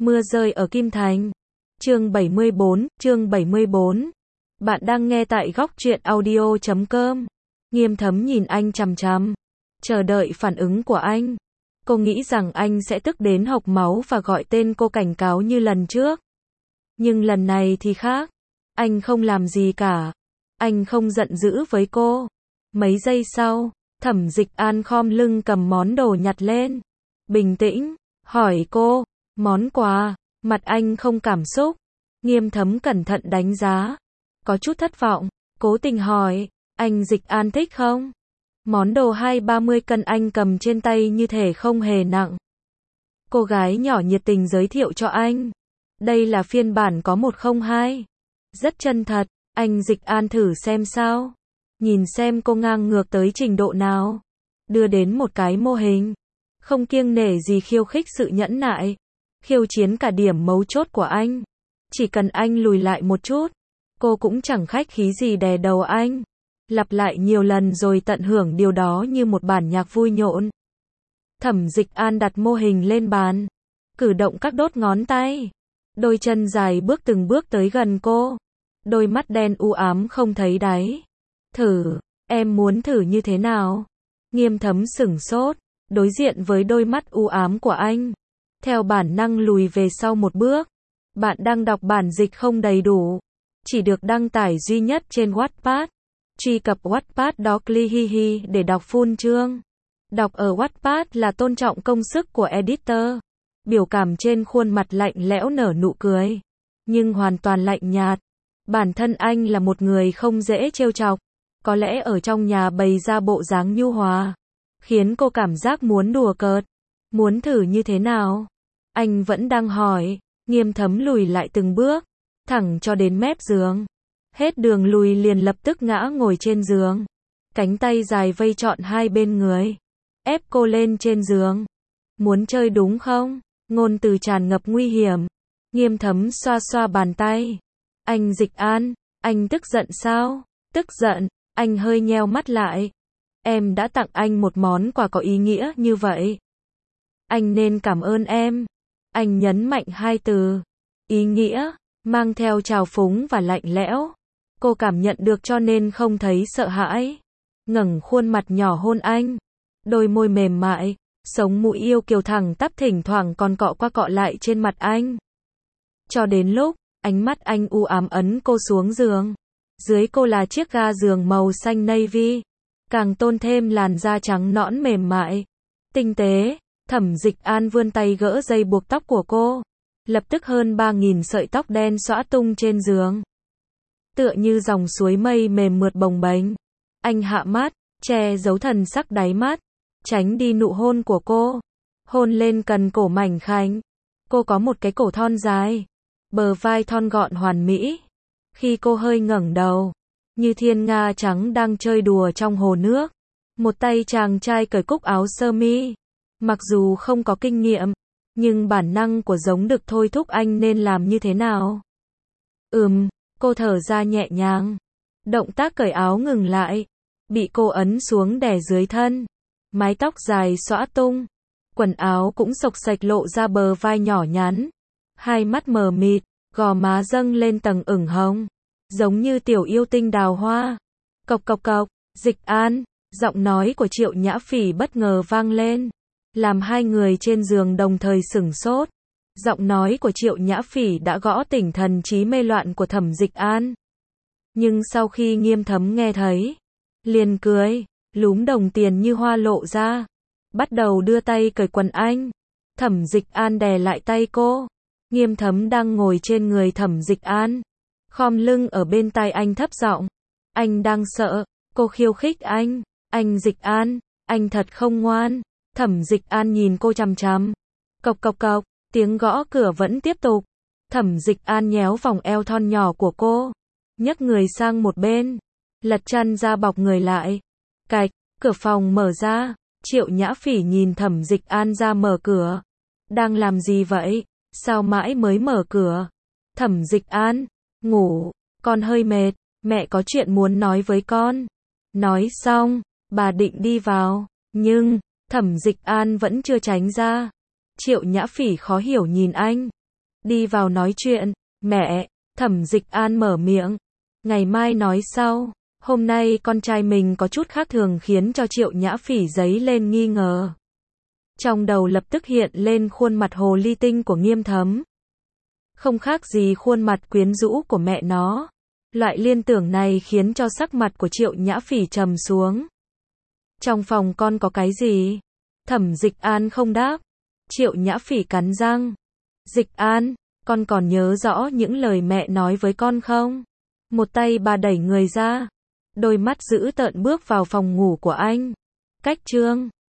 Mưa rơi ở Kim Thành. Chương 74. Bạn đang nghe tại góc truyện audio.com. Nghiêm Thấm nhìn anh chằm chằm, chờ đợi phản ứng của anh. Cô nghĩ rằng anh sẽ tức đến hộc máu và gọi tên cô cảnh cáo như lần trước. Nhưng lần này thì khác. Anh không làm gì cả. Anh không giận dữ với cô. Mấy giây sau, Thẩm Dịch An khom lưng cầm món đồ nhặt lên. Bình tĩnh, hỏi cô, món quà, mặt anh không cảm xúc. Nghiêm Thấm cẩn thận đánh giá. Có chút thất vọng, cố tình hỏi, anh Dịch An thích không? Món đồ 20-30 cân anh cầm trên tay như thể không hề nặng. Cô gái nhỏ nhiệt tình giới thiệu cho anh. Đây là phiên bản có 102. Rất chân thật, anh Dịch An thử xem sao. Nhìn xem cô ngang ngược tới trình độ nào. Đưa đến một cái mô hình. Không kiêng nể gì khiêu khích sự nhẫn nại. Khiêu chiến cả điểm mấu chốt của anh. Chỉ cần anh lùi lại một chút. Cô cũng chẳng khách khí gì đè đầu anh. Lặp lại nhiều lần rồi tận hưởng điều đó như một bản nhạc vui nhộn. Thẩm Dịch An đặt mô hình lên bàn. Cử động các đốt ngón tay. Đôi chân dài bước từng bước tới gần cô. Đôi mắt đen u ám không thấy đáy. Thử, em muốn thử như thế nào? Nghiêm Thấm sửng sốt, đối diện với đôi mắt u ám của anh. Theo bản năng lùi về sau một bước. Bạn đang đọc bản dịch không đầy đủ. Chỉ được đăng tải duy nhất trên Wattpad. Truy cập Wattpad.com để đọc full chương. Đọc ở Wattpad là tôn trọng công sức của editor. Biểu cảm trên khuôn mặt lạnh lẽo nở nụ cười. Nhưng hoàn toàn lạnh nhạt. Bản thân anh là một người không dễ trêu chọc. Có lẽ ở trong nhà bày ra bộ dáng nhu hòa. Khiến cô cảm giác muốn đùa cợt. Muốn thử như thế nào? Anh vẫn đang hỏi. Nghiêm Thấm lùi lại từng bước. Thẳng cho đến mép giường. Hết đường lùi liền lập tức ngã ngồi trên giường. Cánh tay dài vây trọn hai bên người. Ép cô lên trên giường. Muốn chơi đúng không? Ngôn từ tràn ngập nguy hiểm. Nghiêm Thấm xoa xoa bàn tay. Anh Dịch An, anh tức giận sao? Tức giận, anh hơi nheo mắt lại. Em đã tặng anh một món quà có ý nghĩa như vậy. Anh nên cảm ơn em. Anh nhấn mạnh hai từ. Ý nghĩa, mang theo trào phúng và lạnh lẽo. Cô cảm nhận được cho nên không thấy sợ hãi. Ngẩng khuôn mặt nhỏ hôn anh. Đôi môi mềm mại, sống mũi yêu kiều thẳng tắp thỉnh thoảng còn cọ qua cọ lại trên mặt anh. Cho đến lúc, ánh mắt anh u ám ấn cô xuống giường. Dưới cô là chiếc ga giường màu xanh navy. Càng tôn thêm làn da trắng nõn mềm mại. Tinh tế, Thẩm Dịch An vươn tay gỡ dây buộc tóc của cô. Lập tức hơn 3.000 sợi tóc đen xõa tung trên giường. Tựa như dòng suối mây mềm mượt bồng bềnh. Anh hạ mắt, che giấu thần sắc đáy mắt. Tránh đi nụ hôn của cô. Hôn lên cần cổ mảnh khảnh. Cô có một cái cổ thon dài. Bờ vai thon gọn hoàn mỹ. Khi cô hơi ngẩng đầu. Như thiên nga trắng đang chơi đùa trong hồ nước. Một tay chàng trai cởi cúc áo sơ mi. Mặc dù không có kinh nghiệm. Nhưng bản năng của giống được thôi thúc anh nên làm như thế nào. Cô thở ra nhẹ nhàng. Động tác cởi áo ngừng lại. Bị cô ấn xuống đè dưới thân. Mái tóc dài xõa tung. Quần áo cũng xộc xệch lộ ra bờ vai nhỏ nhắn. Hai mắt mờ mịt, gò má dâng lên tầng ửng hồng. Giống như tiểu yêu tinh đào hoa. Cộc cộc cộc, Dịch An, giọng nói của Triệu Nhã Phỉ bất ngờ vang lên. Làm hai người trên giường đồng thời sửng sốt. Giọng nói của Triệu Nhã Phỉ đã gõ tỉnh thần trí mê loạn của Thẩm Dịch An. Nhưng sau khi Nghiêm Thấm nghe thấy, liền cười, lúm đồng tiền như hoa lộ ra. Bắt đầu đưa tay cởi quần anh. Thẩm Dịch An đè lại tay cô. Nghiêm Thấm đang ngồi trên người Thẩm Dịch An. Khom lưng ở bên tai anh thấp giọng. Anh đang sợ. Cô khiêu khích anh. Anh Dịch An, anh thật không ngoan. Thẩm Dịch An nhìn cô chằm chằm. Cộc cộc cộc, tiếng gõ cửa vẫn tiếp tục. Thẩm Dịch An nhéo vòng eo thon nhỏ của cô. Nhấc người sang một bên. Lật chăn ra bọc người lại. Cạch, cửa phòng mở ra. Triệu Nhã Phỉ nhìn Thẩm Dịch An ra mở cửa. Đang làm gì vậy? Sao mãi mới mở cửa? Thẩm Dịch An, ngủ, con hơi mệt, mẹ có chuyện muốn nói với con. Nói xong, bà định đi vào, nhưng Thẩm Dịch An vẫn chưa tránh ra. Triệu Nhã Phỉ khó hiểu nhìn anh. Đi vào nói chuyện. Mẹ, Thẩm Dịch An mở miệng. Ngày mai nói sau. Hôm nay con trai mình có chút khác thường khiến cho Triệu Nhã Phỉ dấy lên nghi ngờ. Trong đầu lập tức hiện lên khuôn mặt hồ ly tinh của Nghiêm Thấm. Không khác gì khuôn mặt quyến rũ của mẹ nó. Loại liên tưởng này khiến cho sắc mặt của Triệu Nhã Phỉ trầm xuống. Trong phòng con có cái gì? Thẩm Dịch An không đáp. Triệu Nhã Phỉ cắn răng. Dịch An, con còn nhớ rõ những lời mẹ nói với con không? Một tay bà đẩy người ra. Đôi mắt dữ tợn bước vào phòng ngủ của anh. Cách chương